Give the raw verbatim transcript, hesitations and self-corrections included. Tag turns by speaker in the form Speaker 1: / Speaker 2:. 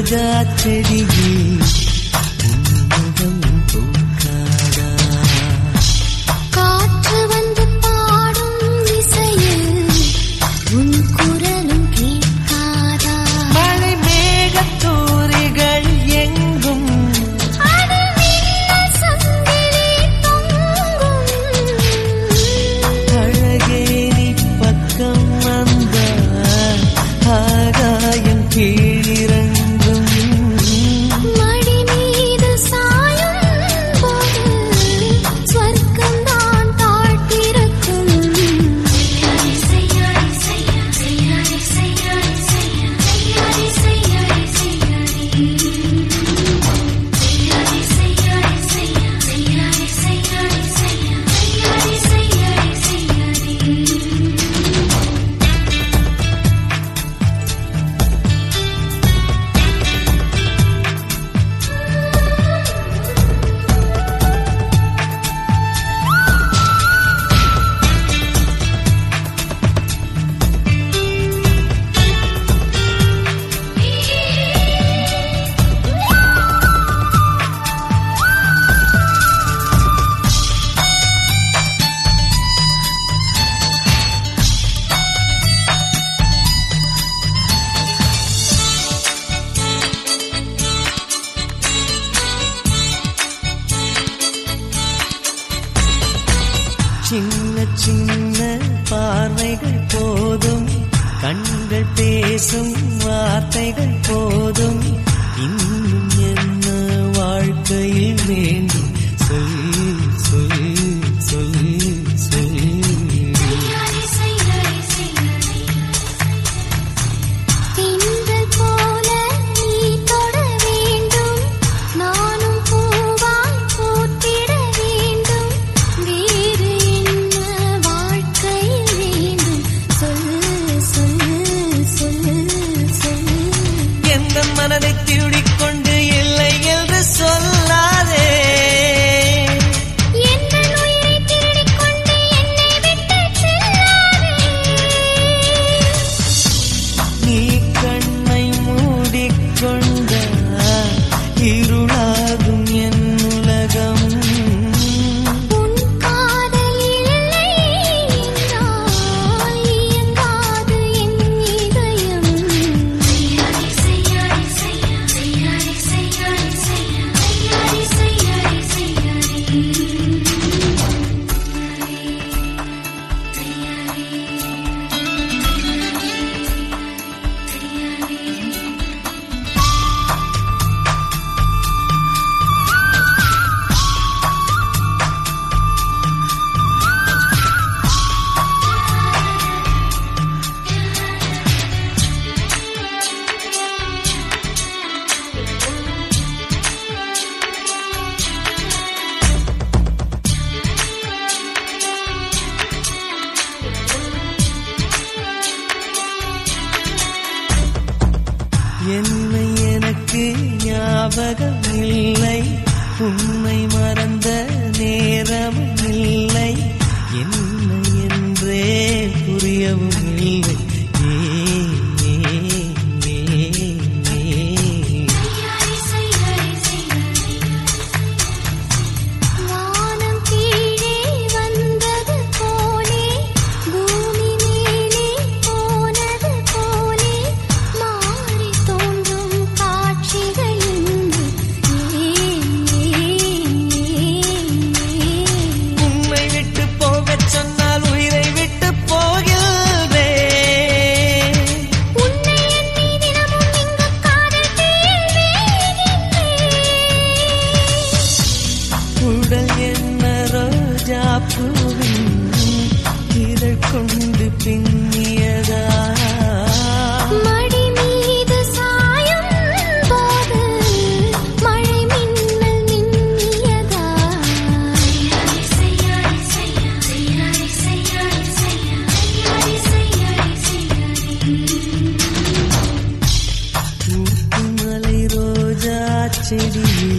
Speaker 1: ரோஜா செடியில் உன்முகம் பூக்காதா?
Speaker 2: காற்று வந்து பாடும் இசையில் உன் குரலும் கேட்காதா?
Speaker 1: மழை மேகத்தூரிகள் எங்கும் அழகே நீ பக்கம் வந்த ஆகாயம் கீழிறங்கும்.
Speaker 2: மடி மீது சாயும் போது ஸ்வர்க்கம் தான் தாழ்த்திருக்கும்.
Speaker 1: சின்ன சின்ன பார்வைகள் போதும், கண்கள் பேசும் வார்த்தைகள் போதும், இன்னும் என்ன வாழ்க்கையில் வேண்டும்? சொல் சொல் சொல் சொல்.
Speaker 2: திங்கள் போல நீ தொட வேண்டும், நானும் பூவாய் பூத்திட வேண்டும். வேறு என்ன வாழ்க்கையில் வேண்டும்? சொல் சொல் சொல் சொல்.
Speaker 1: எந்த மனதை திருடிக்கொண்டு இல்லை என்று சொல்லாதே.
Speaker 2: எந்த உயிரை திருடிக்கொண்டு என்னை விட்டு செல்லாதே.
Speaker 1: நீ கண்ணை மூடிக்கொண்ட இருளாகும் என் உலகம்.
Speaker 2: உன் காதல் இல்லை என்றால் இயங்காது என் இதயம்.
Speaker 1: என்னை எனக்கு ஞாபகம் இல்லை, உன்னை மறந்த நேரமும் இல்லை, என்ன என்றே புரியவும் இல்லை. ஏ, ஏ, ஏ, ஏ.
Speaker 2: வானம் கீழே வந்தது போலே, பூமி மேலே போனது போலே, மாறி தோன்றும் காட்சிகள் இன்று.
Speaker 1: உன்னை விட்டு போகச் சொன்னால் உயிரை விட்டு போகிறதே.
Speaker 2: உன்னை எண்ணி தினமும் இங்கு காதல் தேல் வேகின்றேன்.
Speaker 1: உடல் என்ன ரோஜா பூவின் இதழ் கொண்டு பின்னியதா?
Speaker 2: மடி மீது சாயும் போது மழை மின்னல் மின்னியதா?
Speaker 1: ஊத்துமலை ரோஜா செடியில்